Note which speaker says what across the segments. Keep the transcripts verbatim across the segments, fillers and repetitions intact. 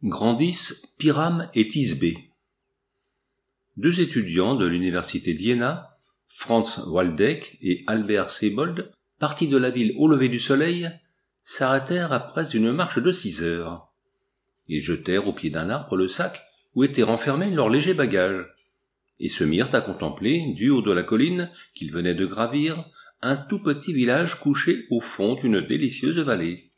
Speaker 1: grandissent Pyrame et Thisbé. Deux étudiants de l'université d'Iéna, Franz Waldeck et Albert Sebold, partis de la ville au lever du soleil, s'arrêtèrent après une marche de six heures. Ils jetèrent au pied d'un arbre le sac où étaient renfermés leurs légers bagages, et se mirent à contempler, du haut de la colline qu'ils venaient de gravir, un tout petit village couché au fond d'une délicieuse vallée.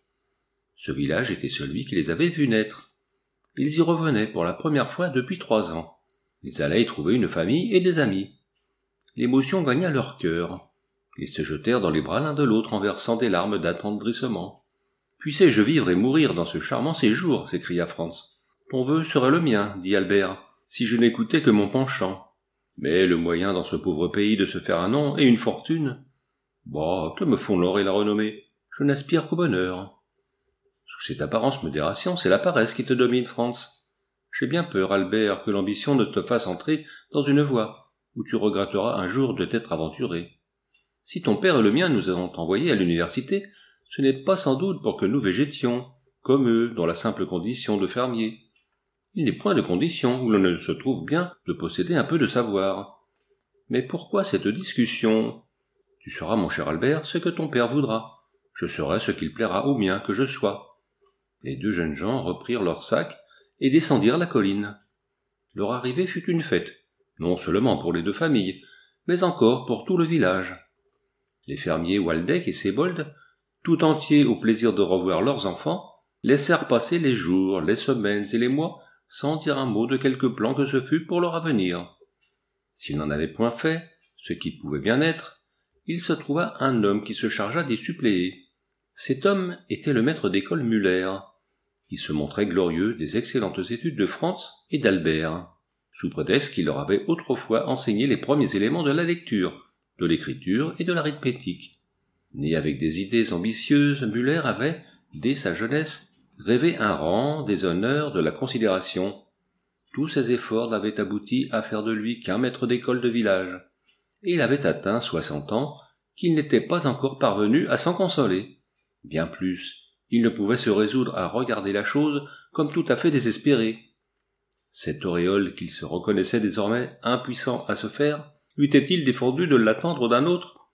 Speaker 1: Ce village était celui qui les avait vus naître. Ils y revenaient pour la première fois depuis trois ans. Ils allaient y trouver une famille et des amis. L'émotion gagna leur cœur. Ils se jetèrent dans les bras l'un de l'autre en versant des larmes d'attendrissement. « Puissais-je vivre et mourir dans ce charmant séjour » s'écria Franz. « Ton vœu serait le mien, » dit Albert, « si je n'écoutais que mon penchant. Mais le moyen dans ce pauvre pays de se faire un nom et une fortune. Bah, que me font l'or et la renommée? Je n'aspire qu'au bonheur. » Sous cette apparence modération, c'est la paresse qui te domine, Franz. J'ai bien peur, Albert, que l'ambition ne te fasse entrer dans une voie où tu regretteras un jour de t'être aventuré. Si ton père et le mien nous avons envoyés à l'université, ce n'est pas sans doute pour que nous végétions, comme eux, dans la simple condition de fermiers. Il n'est point de condition où l'on ne se trouve bien de posséder un peu de savoir. Mais pourquoi cette discussion? Tu seras, mon cher Albert, ce que ton père voudra. Je serai ce qu'il plaira au mien que je sois. Les deux jeunes gens reprirent leurs sacs et descendirent la colline. Leur arrivée fut une fête, non seulement pour les deux familles, mais encore pour tout le village. Les fermiers Waldeck et Sebold, tout entiers au plaisir de revoir leurs enfants, laissèrent passer les jours, les semaines et les mois sans dire un mot de quelque plan que ce fût pour leur avenir. S'ils n'en avaient point fait, ce qui pouvait bien être, il se trouva un homme qui se chargea d'y suppléer. Cet homme était le maître d'école Müller, qui se montrait glorieux des excellentes études de Franz et d'Albert, sous prétexte qu'il leur avait autrefois enseigné les premiers éléments de la lecture, de l'écriture et de l'arithmétique. Né avec des idées ambitieuses, Müller avait, dès sa jeunesse, rêvé un rang, des honneurs, de la considération. Tous ses efforts n'avaient abouti à faire de lui qu'un maître d'école de village, et il avait atteint soixante ans qu'il n'était pas encore parvenu à s'en consoler. Bien plus, il ne pouvait se résoudre à regarder la chose comme tout à fait désespérée. Cette auréole qu'il se reconnaissait désormais impuissant à se faire, lui était-il défendu de l'attendre d'un autre?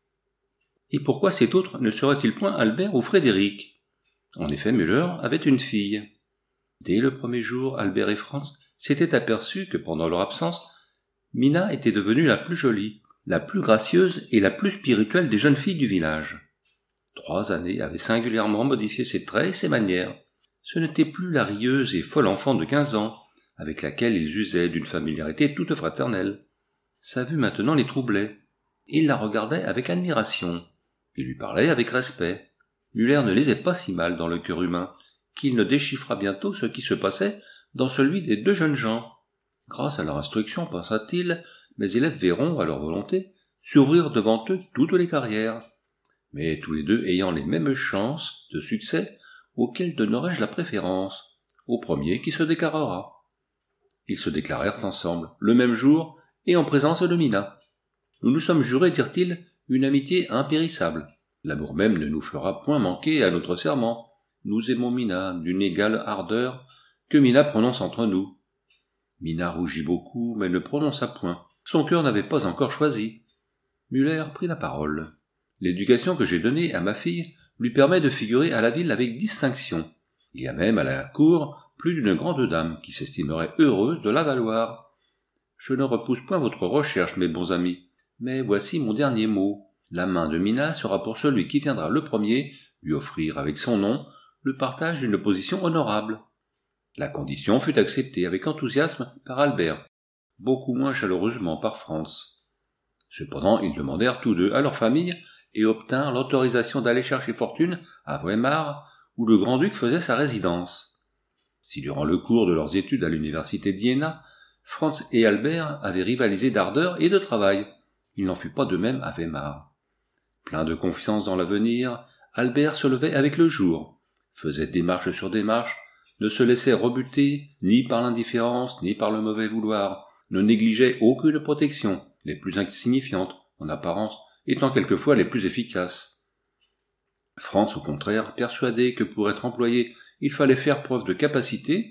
Speaker 1: Et pourquoi cet autre ne serait-il point Albert ou Frédéric? En effet, Müller avait une fille. Dès le premier jour, Albert et Franz s'étaient aperçus que pendant leur absence, Mina était devenue la plus jolie, la plus gracieuse et la plus spirituelle des jeunes filles du village. Trois années avaient singulièrement modifié ses traits et ses manières. Ce n'était plus la rieuse et folle enfant de quinze ans, avec laquelle ils usaient d'une familiarité toute fraternelle. Sa vue maintenant les troublait. Il la regardait avec admiration. Il lui parlait avec respect. Müller ne lisait pas si mal dans le cœur humain, qu'il ne déchiffra bientôt ce qui se passait dans celui des deux jeunes gens. Grâce à leur instruction, pensa-t-il, mes élèves verront, à leur volonté, s'ouvrir devant eux toutes les carrières, mais tous les deux ayant les mêmes chances de succès, auxquelles donnerai-je la préférence? Au premier qui se déclarera. Ils se déclarèrent ensemble, le même jour, et en présence de Mina. Nous nous sommes jurés, dirent-ils, une amitié impérissable. L'amour même ne nous fera point manquer à notre serment. Nous aimons Mina d'une égale ardeur que Mina prononce entre nous. Mina rougit beaucoup, mais ne prononça point. Son cœur n'avait pas encore choisi. Müller prit la parole. L'éducation que j'ai donnée à ma fille lui permet de figurer à la ville avec distinction. Il y a même à la cour plus d'une grande dame qui s'estimerait heureuse de la valoir. Je ne repousse point votre recherche, mes bons amis, mais voici mon dernier mot. La main de Mina sera pour celui qui viendra le premier lui offrir avec son nom le partage d'une position honorable. La condition fut acceptée avec enthousiasme par Albert, beaucoup moins chaleureusement par Franz. Cependant, ils demandèrent tous deux à leur famille et obtinrent l'autorisation d'aller chercher fortune à Weimar, où le grand-duc faisait sa résidence. Si durant le cours de leurs études à l'université d'Iéna, Franz et Albert avaient rivalisé d'ardeur et de travail, il n'en fut pas de même à Weimar. Plein de confiance dans l'avenir, Albert se levait avec le jour, faisait démarche sur démarche, ne se laissait rebuter ni par l'indifférence ni par le mauvais vouloir, ne négligeait aucune protection, les plus insignifiantes, en apparence, étant quelquefois les plus efficaces. Franz, au contraire, persuadé que pour être employé, il fallait faire preuve de capacité,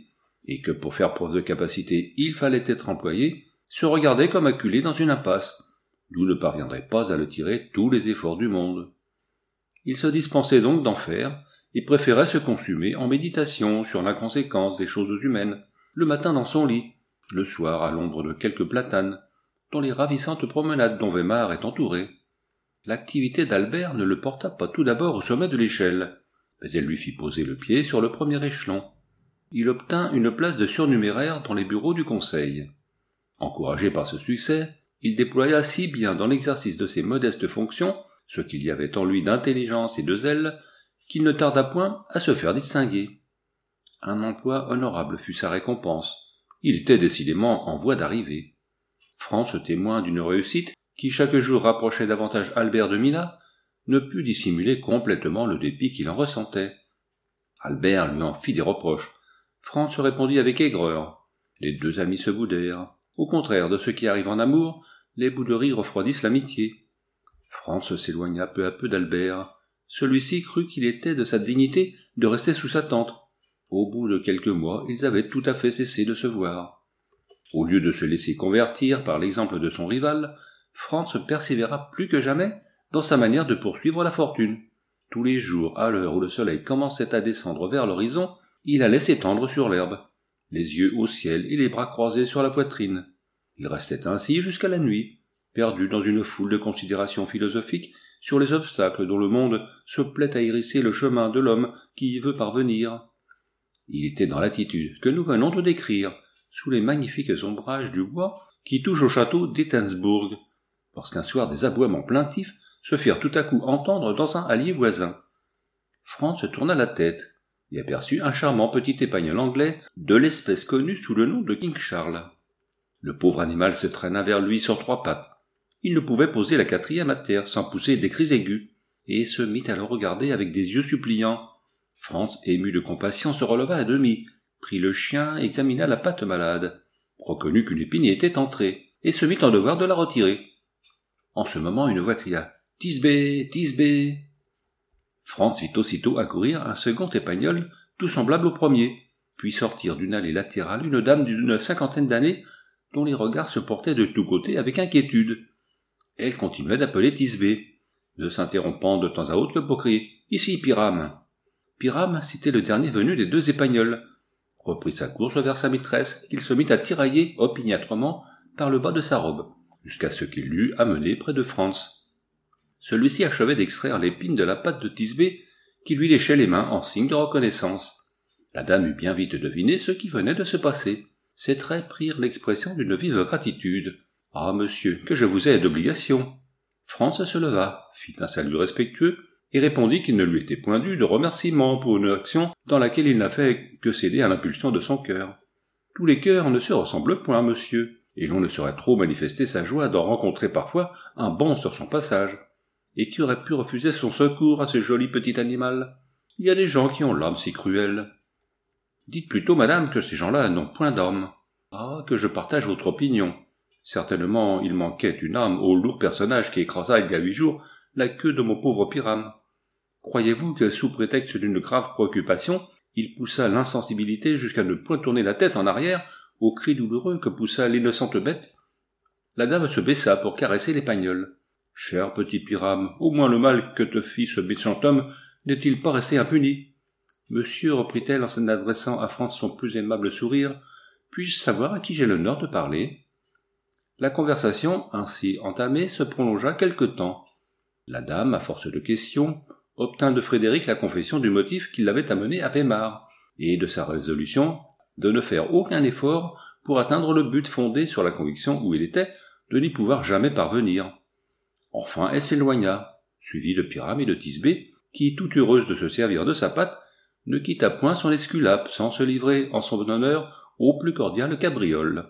Speaker 1: et que pour faire preuve de capacité il fallait être employé, se regardait comme acculé dans une impasse, d'où ne parviendrait pas à le tirer tous les efforts du monde. Il se dispensait donc d'en faire, et préférait se consumer en méditation sur l'inconséquence des choses humaines, le matin dans son lit, le soir à l'ombre de quelques platanes, dans les ravissantes promenades dont Weimar est entouré. L'activité d'Albert ne le porta pas tout d'abord au sommet de l'échelle, mais elle lui fit poser le pied sur le premier échelon. Il obtint une place de surnuméraire dans les bureaux du conseil. Encouragé par ce succès, il déploya si bien dans l'exercice de ses modestes fonctions ce qu'il y avait en lui d'intelligence et de zèle, qu'il ne tarda point à se faire distinguer. Un emploi honorable fut sa récompense. Il était décidément en voie d'arriver. Franz, témoin d'une réussite qui chaque jour rapprochait davantage Albert de Mina, ne put dissimuler complètement le dépit qu'il en ressentait. Albert lui en fit des reproches. Franz répondit avec aigreur. Les deux amis se boudèrent. Au contraire de ce qui arrive en amour, les bouderies refroidissent l'amitié. Franz s'éloigna peu à peu d'Albert. Celui-ci crut qu'il était de sa dignité de rester sous sa tente. Au bout de quelques mois, ils avaient tout à fait cessé de se voir. Au lieu de se laisser convertir par l'exemple de son rival, Franz persévéra plus que jamais dans sa manière de poursuivre la fortune. Tous les jours, à l'heure où le soleil commençait à descendre vers l'horizon, il allait s'étendre sur l'herbe, les yeux au ciel et les bras croisés sur la poitrine. Il restait ainsi jusqu'à la nuit, perdu dans une foule de considérations philosophiques sur les obstacles dont le monde se plaît à hérisser le chemin de l'homme qui y veut parvenir. Il était dans l'attitude que nous venons de décrire, sous les magnifiques ombrages du bois qui touchent au château d'Ettensburg, lorsqu'un soir des aboiements plaintifs se firent tout à coup entendre dans un hallier voisin. Franz tourna la tête et aperçut un charmant petit épagnol anglais de l'espèce connue sous le nom de King Charles. Le pauvre animal se traîna vers lui sur trois pattes. Il ne pouvait poser la quatrième à terre sans pousser des cris aigus, et se mit à le regarder avec des yeux suppliants. Franz, ému de compassion, se releva à demi, prit le chien, examina la patte malade, reconnut qu'une épine y était entrée, et se mit en devoir de la retirer. En ce moment, une voix cria « Tisbé, Tisbé !» Franz vit aussitôt accourir un second épagnol, tout semblable au premier, puis sortir d'une allée latérale une dame d'une cinquantaine d'années, dont les regards se portaient de tous côtés avec inquiétude. Elle continuait d'appeler Tisbé, ne s'interrompant de temps à autre que pour crier « Ici, Pyram !» Pyram, c'était le dernier venu des deux épagnols, reprit sa course vers sa maîtresse, qu'il se mit à tirailler opiniâtrement par le bas de sa robe, jusqu'à ce qu'il l'eût amené près de Franz. Celui-ci achevait d'extraire l'épine de la patte de Tisbé, qui lui léchait les mains en signe de reconnaissance. La dame eut bien vite deviné ce qui venait de se passer. Ses traits prirent l'expression d'une vive gratitude. « Ah, monsieur, que je vous ai d'obligation !» Franz se leva, fit un salut respectueux, et répondit qu'il ne lui était point dû de remerciements pour une action dans laquelle il n'a fait que céder à l'impulsion de son cœur. Tous les cœurs ne se ressemblent point, monsieur, et l'on ne saurait trop manifester sa joie d'en rencontrer parfois un bon sur son passage. Et qui aurait pu refuser son secours à ce joli petit animal? Il y a des gens qui ont l'âme si cruelle. Dites plutôt, madame, que ces gens-là n'ont point d'âme. Ah, que je partage votre opinion. Certainement, il manquait une âme au lourd personnage qui écrasa il y a huit jours la queue de mon pauvre Pyram. Croyez-vous que, sous prétexte d'une grave préoccupation, il poussa l'insensibilité jusqu'à ne point tourner la tête en arrière au cri douloureux que poussa l'innocente bête? La dame se baissa pour caresser l'épagnol. « Cher petit Pyram, au moins le mal que te fit ce méchant homme n'est-il pas resté impuni? » « Monsieur, reprit-elle en s'adressant à Franz son plus aimable sourire, puis-je savoir à qui j'ai l'honneur de parler? La conversation, ainsi entamée, se prolongea quelque temps. La dame, à force de questions, obtint de Frédéric la confession du motif qui l'avait amené à Weimar, et de sa résolution de ne faire aucun effort pour atteindre le but fondé sur la conviction où il était de n'y pouvoir jamais parvenir. Enfin, elle s'éloigna, suivie de Pyram et de Tisbé, qui, toute heureuse de se servir de sa patte, ne quitta point son esculape sans se livrer, en son honneur, au plus cordial cabriole.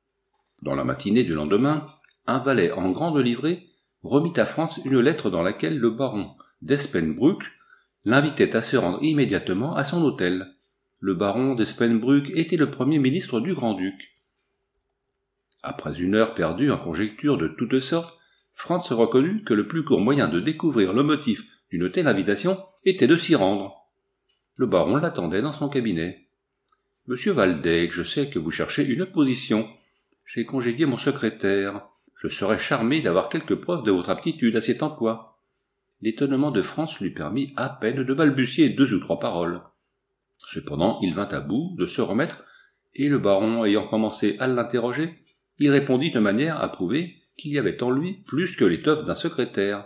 Speaker 1: Dans la matinée du lendemain, un valet en grande livrée remit à Franz une lettre dans laquelle le baron d'Espenbruck l'invitait à se rendre immédiatement à son hôtel. Le baron d'Espenbruck était le premier ministre du grand-duc. Après une heure perdue en conjectures de toutes sortes, Franz reconnut que le plus court moyen de découvrir le motif d'une telle invitation était de s'y rendre. Le baron l'attendait dans son cabinet. « Monsieur Waldeck, je sais que vous cherchez une position. J'ai congédié mon secrétaire. Je serais charmé d'avoir quelques preuves de votre aptitude à cet emploi. » L'étonnement de Franz lui permit à peine de balbutier deux ou trois paroles. Cependant, il vint à bout de se remettre, et le baron ayant commencé à l'interroger, il répondit de manière à prouver qu'il y avait en lui plus que l'étoffe d'un secrétaire.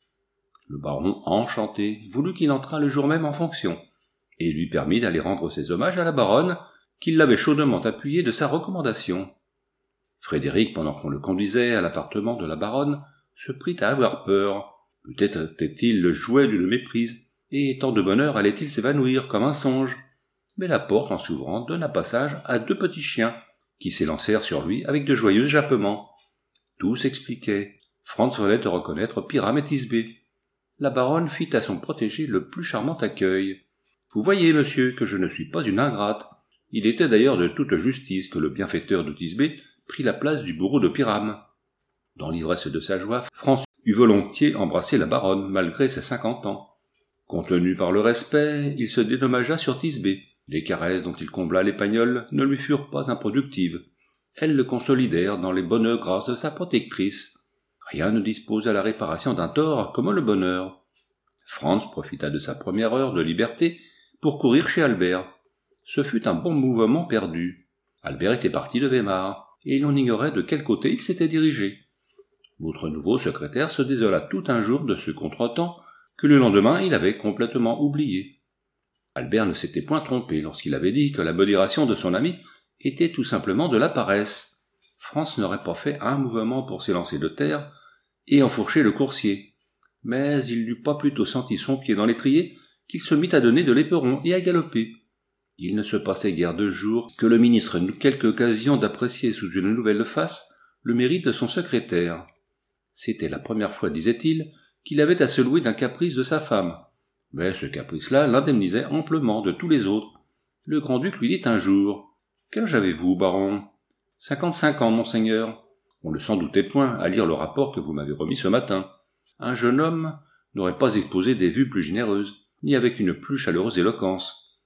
Speaker 1: Le baron, enchanté, voulut qu'il entrât le jour même en fonction, et lui permit d'aller rendre ses hommages à la baronne, qui l'avait chaudement appuyé de sa recommandation. Frédéric, pendant qu'on le conduisait à l'appartement de la baronne, se prit à avoir peur. Peut-être était-il le jouet d'une méprise, et tant de bonheur allait-il s'évanouir comme un songe. Mais la porte, en s'ouvrant, donna passage à deux petits chiens, qui s'élancèrent sur lui avec de joyeux jappements. Tout s'expliquait. Franz venait de reconnaître Pyram et Thisbé. La baronne fit à son protégé le plus charmant accueil. « Vous voyez, monsieur, que je ne suis pas une ingrate. Il était d'ailleurs de toute justice que le bienfaiteur de Thisbé prit la place du bourreau de Pyram. » Dans l'ivresse de sa joie, Franz eût volontiers embrassé la baronne, malgré ses cinquante ans. Contenu par le respect, il se dédommagea sur Thisbé. Les caresses dont il combla les pagnoles ne lui furent pas improductives. Elles le consolidèrent dans les bonnes grâces de sa protectrice. Rien ne dispose à la réparation d'un tort comme le bonheur. Franz profita de sa première heure de liberté pour courir chez Albert. Ce fut un bon mouvement perdu. Albert était parti de Weimar, et l'on ignorait de quel côté il s'était dirigé. Notre nouveau secrétaire se désola tout un jour de ce contretemps que le lendemain il avait complètement oublié. Albert ne s'était point trompé lorsqu'il avait dit que la modération de son ami était tout simplement de la paresse. Franz n'aurait pas fait un mouvement pour s'élancer de terre et enfourcher le coursier. Mais il n'eut pas plutôt senti son pied dans l'étrier qu'il se mit à donner de l'éperon et à galoper. Il ne se passait guère de jours que le ministre n'eut quelque occasion d'apprécier sous une nouvelle face le mérite de son secrétaire. C'était la première fois, disait-il, qu'il avait à se louer d'un caprice de sa femme. Mais ce caprice-là l'indemnisait amplement de tous les autres. Le grand-duc lui dit un jour « Quel âge avez-vous, baron ?»« Cinquante-cinq ans, monseigneur. » On ne s'en doutait point à lire le rapport que vous m'avez remis ce matin. Un jeune homme n'aurait pas exposé des vues plus généreuses, ni avec une plus chaleureuse éloquence.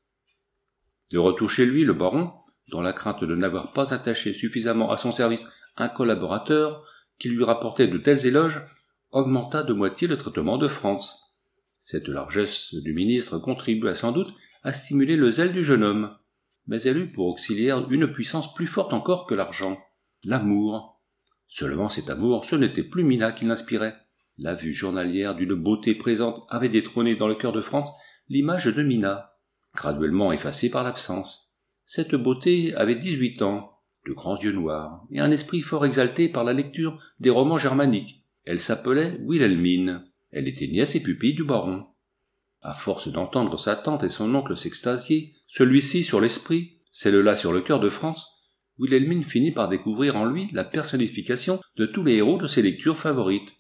Speaker 1: De retour chez lui, le baron, dans la crainte de n'avoir pas attaché suffisamment à son service un collaborateur qui lui rapportait de tels éloges, augmenta de moitié le traitement de Franz. Cette largesse du ministre contribua sans doute à stimuler le zèle du jeune homme, mais elle eut pour auxiliaire une puissance plus forte encore que l'argent, l'amour. Seulement cet amour, ce n'était plus Mina qui l'inspirait. La vue journalière d'une beauté présente avait détrôné dans le cœur de Franz l'image de Mina, graduellement effacée par l'absence. Cette beauté avait dix-huit ans, de grands yeux noirs, et un esprit fort exalté par la lecture des romans germaniques. Elle s'appelait Wilhelmine. Elle était nièce et pupille du baron. À force d'entendre sa tante et son oncle s'extasier, celui-ci sur l'esprit, celle-là sur le cœur de Franz, Wilhelmine finit par découvrir en lui la personnification de tous les héros de ses lectures favorites.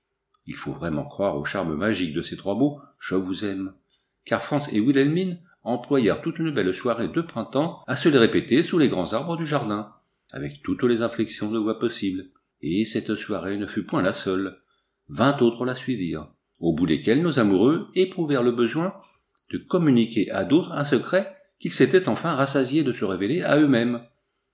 Speaker 1: Il faut vraiment croire au charme magique de ces trois mots « je vous aime », car Franz et Wilhelmine employèrent toute une belle soirée de printemps à se les répéter sous les grands arbres du jardin, avec toutes les inflexions de voix possibles. Et cette soirée ne fut point la seule. Vingt autres la suivirent, au bout desquels nos amoureux éprouvèrent le besoin de communiquer à d'autres un secret qu'ils s'étaient enfin rassasiés de se révéler à eux-mêmes.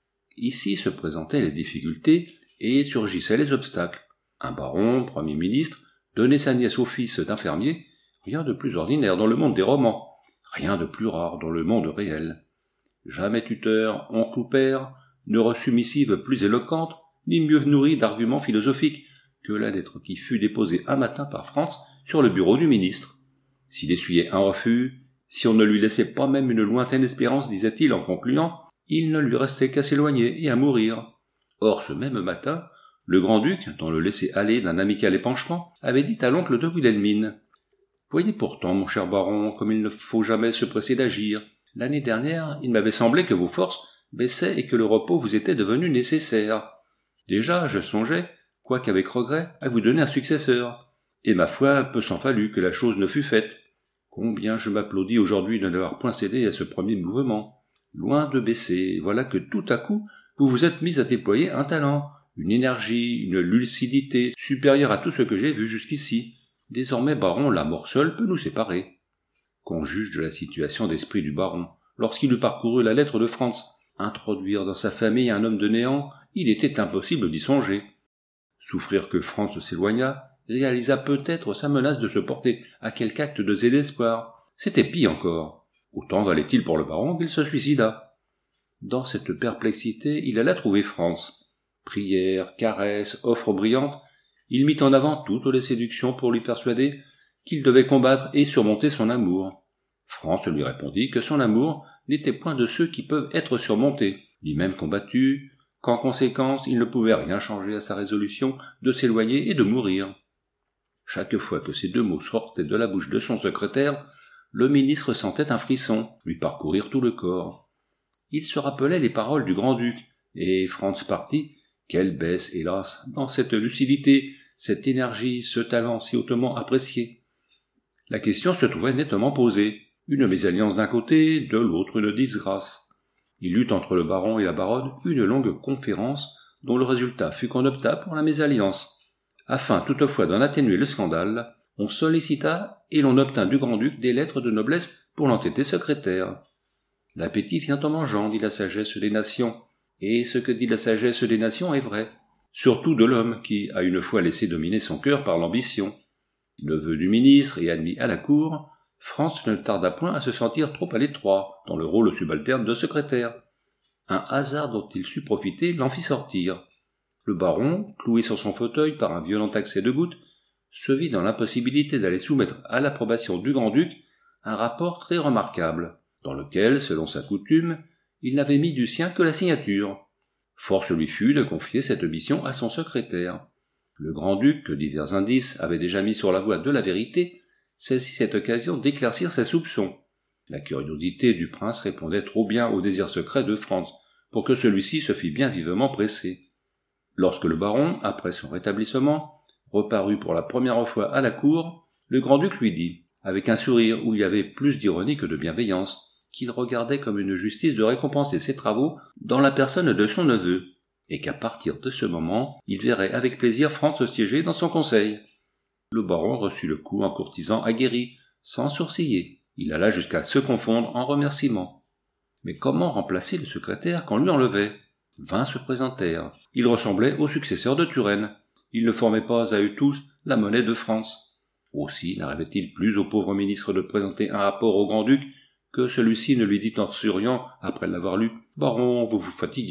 Speaker 1: Ici se présentaient les difficultés et surgissaient les obstacles. Un baron, premier ministre, donnait sa nièce au fils d'un fermier, rien de plus ordinaire dans le monde des romans, rien de plus rare dans le monde réel. Jamais tuteur, oncle ou père, ne reçut missive plus éloquente, ni mieux nourrie d'arguments philosophiques, que la lettre qui fut déposée un matin par Franz sur le bureau du ministre. S'il essuyait un refus, si on ne lui laissait pas même une lointaine espérance, disait-il en concluant, il ne lui restait qu'à s'éloigner et à mourir. Or, ce même matin, le grand-duc, dans le laisser-aller d'un amical épanchement, avait dit à l'oncle de Wilhelmine « Voyez pourtant, mon cher baron, comme il ne faut jamais se presser d'agir. L'année dernière, il m'avait semblé que vos forces baissaient et que le repos vous était devenu nécessaire. Déjà, je songeais, quoiqu'avec regret, à vous donner un successeur. Et ma foi, peu s'en fallut que la chose ne fût faite. Combien je m'applaudis aujourd'hui de n'avoir point cédé à ce premier mouvement. Loin de baisser, voilà que tout à coup, vous vous êtes mis à déployer un talent, une énergie, une lucidité supérieure à tout ce que j'ai vu jusqu'ici. Désormais, baron, la mort seule peut nous séparer. Qu'on juge de la situation d'esprit du baron. lorsqu'il eut parcouru la lettre de Franz. Introduire dans sa famille un homme de néant, il était impossible d'y songer. Souffrir que Franz s'éloignât réalisa peut-être sa menace de se porter à quelque acte de désespoir. C'était pis encore. Autant valait-il pour le baron qu'il se suicidât. Dans cette perplexité, il alla trouver Franz. Prières, caresses, offres brillantes, il mit en avant toutes les séductions pour lui persuader qu'il devait combattre et surmonter son amour. Franz lui répondit que son amour n'était point de ceux qui peuvent être surmontés, ni même combattus, qu'en conséquence il ne pouvait rien changer à sa résolution de s'éloigner et de mourir. Chaque fois que ces deux mots sortaient de la bouche de son secrétaire, le ministre sentait un frisson lui parcourir tout le corps. Il se rappelait les paroles du grand-duc, et Franz partit. Quelle baisse, hélas, dans cette lucidité, cette énergie, ce talent si hautement apprécié. La question se trouvait nettement posée. Une mésalliance d'un côté, de l'autre une disgrâce. Il eut entre le baron et la baronne une longue conférence dont le résultat fut qu'on opta pour la mésalliance. Afin toutefois d'en atténuer le scandale, on sollicita et l'on obtint du grand-duc des lettres de noblesse pour l'entêté secrétaire. L'appétit vient en mangeant, dit la sagesse des nations, et ce que dit la sagesse des nations est vrai, surtout de l'homme qui a une fois laissé dominer son cœur par l'ambition. Neveu du ministre et admis à la cour, Franz ne tarda point à se sentir trop à l'étroit dans le rôle subalterne de secrétaire. Un hasard dont il sut profiter l'en fit sortir. Le baron, cloué sur son fauteuil par un violent accès de goutte, se vit dans l'impossibilité d'aller soumettre à l'approbation du grand-duc un rapport très remarquable, dans lequel, selon sa coutume, il n'avait mis du sien que la signature. Force lui fut de confier cette mission à son secrétaire. Le grand-duc, que divers indices avaient déjà mis sur la voie de la vérité, saisit cette occasion d'éclaircir ses soupçons. La curiosité du prince répondait trop bien au désir secret de Franz, pour que celui-ci se fît bien vivement presser. Lorsque le baron, après son rétablissement, reparut pour la première fois à la cour, le grand-duc lui dit, avec un sourire où il y avait plus d'ironie que de bienveillance, qu'il regardait comme une justice de récompenser ses travaux dans la personne de son neveu, et qu'à partir de ce moment, il verrait avec plaisir Franz siéger dans son conseil. Le baron reçut le coup en courtisan aguerri, sans sourciller. Il alla jusqu'à se confondre en remerciements. Mais comment remplacer le secrétaire qu'on lui enlevait? Vingt se présentèrent. Ils ressemblaient aux successeurs de Turenne. Ils ne formaient pas à eux tous la monnaie de France. Aussi n'arrivait-il plus au pauvre ministre de présenter un rapport au grand-duc que celui-ci ne lui dit en souriant, après l'avoir lu, « Baron, vous vous fatiguez ».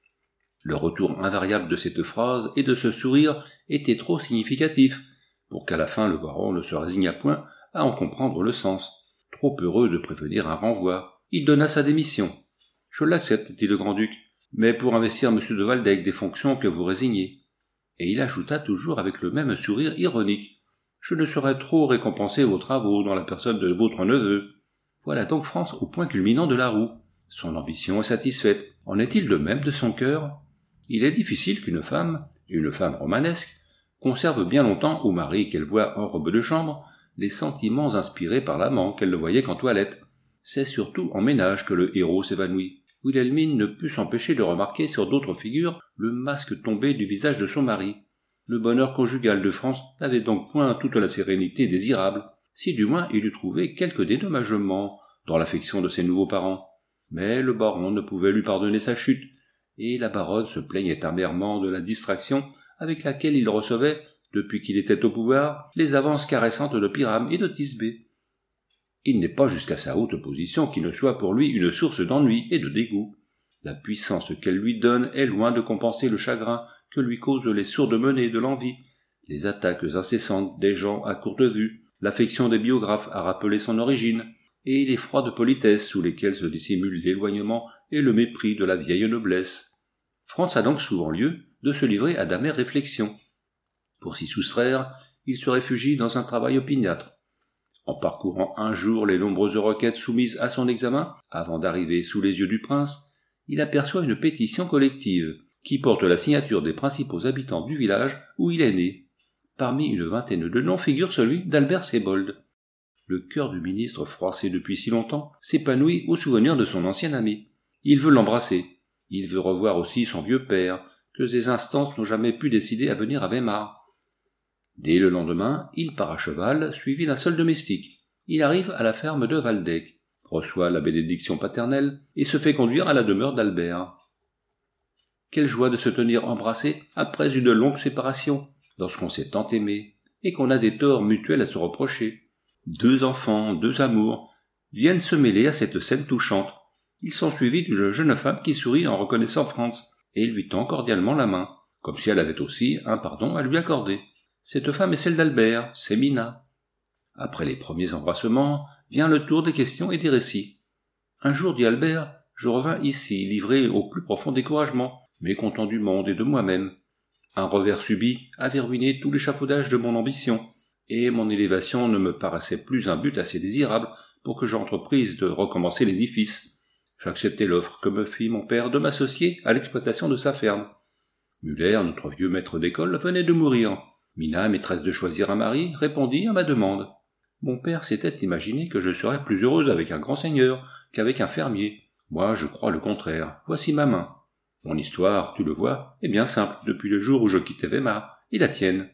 Speaker 1: Le retour invariable de cette phrase et de ce sourire était trop significatif pour qu'à la fin le baron ne se résignât point à en comprendre le sens. Trop heureux de prévenir un renvoi, il donna sa démission. « Je l'accepte, dit le grand-duc, mais pour investir M. de Waldeck des fonctions que vous résignez. » Et il ajouta toujours avec le même sourire ironique, « Je ne saurais trop récompenser vos travaux dans la personne de votre neveu. » Voilà donc Franz au point culminant de la roue. Son ambition est satisfaite. En est-il de même de son cœur? Il est difficile qu'une femme, une femme romanesque, conserve bien longtemps au mari qu'elle voit en robe de chambre les sentiments inspirés par l'amant qu'elle ne voyait qu'en toilette. C'est surtout en ménage que le héros s'évanouit. Wilhelmine ne put s'empêcher de remarquer sur d'autres figures le masque tombé du visage de son mari. Le bonheur conjugal de Franz n'avait donc point toute la sérénité désirable, si du moins il eût trouvé quelque dédommagement dans l'affection de ses nouveaux parents. Mais le baron ne pouvait lui pardonner sa chute, et la baronne se plaignait amèrement de la distraction avec laquelle il recevait, depuis qu'il était au pouvoir, les avances caressantes de Pyrame et de Thisbé. Il n'est pas jusqu'à sa haute position qui ne soit pour lui une source d'ennui et de dégoût. La puissance qu'elle lui donne est loin de compenser le chagrin que lui causent les sourdes menées de l'envie, les attaques incessantes des gens à courte vue, l'affection des biographes à rappeler son origine, et les froides politesses sous lesquelles se dissimulent l'éloignement et le mépris de la vieille noblesse. Franz a donc souvent lieu de se livrer à d'amères réflexions. Pour s'y soustraire, il se réfugie dans un travail opiniâtre. En parcourant un jour les nombreuses requêtes soumises à son examen, avant d'arriver sous les yeux du prince, il aperçoit une pétition collective, qui porte la signature des principaux habitants du village où il est né. Parmi une vingtaine de noms figure celui d'Albert Sebold. Le cœur du ministre, froissé depuis si longtemps, s'épanouit au souvenir de son ancien ami. Il veut l'embrasser. Il veut revoir aussi son vieux père, que ses instances n'ont jamais pu décider à venir à Weimar. Dès le lendemain, il part à cheval, suivi d'un seul domestique. Il arrive à la ferme de Waldeck. reçoit la bénédiction paternelle et se fait conduire à la demeure d'Albert. Quelle joie de se tenir embrassé après une longue séparation, lorsqu'on s'est tant aimé, et qu'on a des torts mutuels à se reprocher. Deux enfants, deux amours, viennent se mêler à cette scène touchante. Ils sont suivis d'une jeune femme qui sourit en reconnaissant Franz, et lui tend cordialement la main, comme si elle avait aussi un pardon à lui accorder. Cette femme est celle d'Albert, c'est Mina. Après les premiers embrassements, vient le tour des questions et des récits. Un jour, dit Albert, je revins ici, livré au plus profond découragement, mécontent du monde et de moi-même. Un revers subit avait ruiné tout l'échafaudage de mon ambition, et mon élévation ne me paraissait plus un but assez désirable pour que j'entreprise de recommencer l'édifice. J'acceptai l'offre que me fit mon père de m'associer à l'exploitation de sa ferme. Muller, notre vieux maître d'école, venait de mourir. Mina, maîtresse de choisir un mari, répondit à ma demande. Mon père s'était imaginé que je serais plus heureuse avec un grand seigneur qu'avec un fermier. Moi, je crois le contraire. Voici ma main. Mon histoire, tu le vois, est bien simple depuis le jour où je quittai Weimar, et la tienne.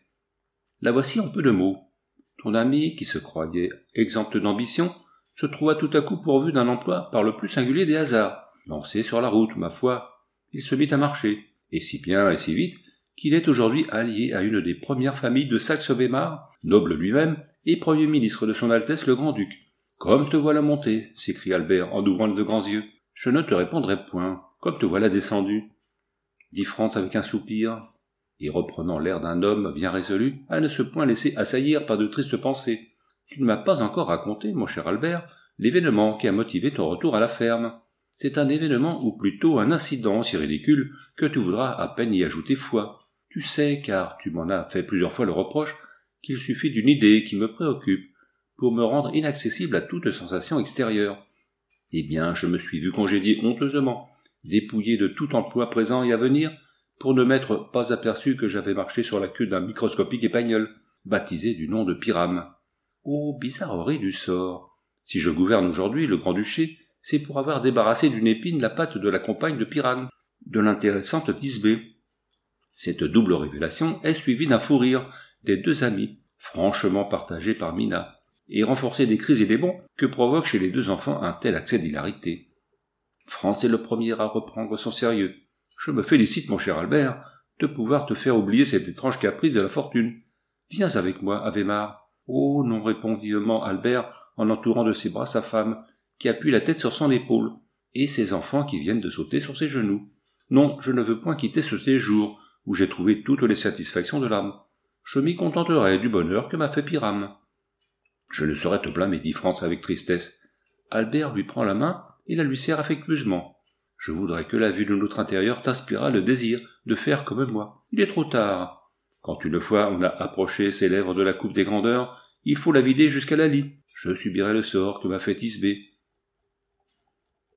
Speaker 1: La voici en peu de mots. Ton ami, qui se croyait exempt d'ambition, se trouva tout à coup pourvu d'un emploi par le plus singulier des hasards. Lancé sur la route, ma foi, il se mit à marcher, et si bien et si vite qu'il est aujourd'hui allié à une des premières familles de Saxe-Weimar, noble lui-même, et premier ministre de son Altesse le Grand-Duc. « Comme te voilà monté !» s'écria Albert en ouvrant de grands yeux. « Je ne te répondrai point. Comme te voilà descendu !» dit Franz avec un soupir, et reprenant l'air d'un homme bien résolu à ne se point laisser assaillir par de tristes pensées. « Tu ne m'as pas encore raconté, mon cher Albert, l'événement qui a motivé ton retour à la ferme. C'est un événement, ou plutôt un incident si ridicule, que tu voudras à peine y ajouter foi. Tu sais, car tu m'en as fait plusieurs fois le reproche, qu'il suffit d'une idée qui me préoccupe pour me rendre inaccessible à toute sensation extérieure. Eh bien, je me suis vu congédier honteusement, dépouillé de tout emploi présent et à venir, pour ne m'être pas aperçu que j'avais marché sur la queue d'un microscopique épagneul, baptisé du nom de Pyrame. Oh, bizarrerie du sort! Si je gouverne aujourd'hui le Grand-Duché, c'est pour avoir débarrassé d'une épine la patte de la compagne de Pyrame, de l'intéressante Thisbé. Cette double révélation est suivie d'un fou rire des deux amis, franchement partagé par Mina, et renforcé des cris et des bonds que provoque chez les deux enfants un tel accès d'hilarité. Franz est le premier à reprendre son sérieux. Je me félicite, mon cher Albert, de pouvoir te faire oublier cette étrange caprice de la fortune. Viens avec moi à Weimar. Oh non, répond vivement Albert en entourant de ses bras sa femme, qui appuie la tête sur son épaule, et ses enfants qui viennent de sauter sur ses genoux. Non, je ne veux point quitter ce séjour, où j'ai trouvé toutes les satisfactions de l'âme. Je m'y contenterai du bonheur que m'a fait Pyrame. Je ne saurais te blâmer, dit Franz avec tristesse. Albert lui prend la main et la lui serre affectueusement. Je voudrais que la vue de notre intérieur t'inspirât le désir de faire comme moi. Il est trop tard. Quand une fois on a approché ses lèvres de la coupe des grandeurs, il faut la vider jusqu'à la lie. Je subirai le sort que m'a fait Thisbé.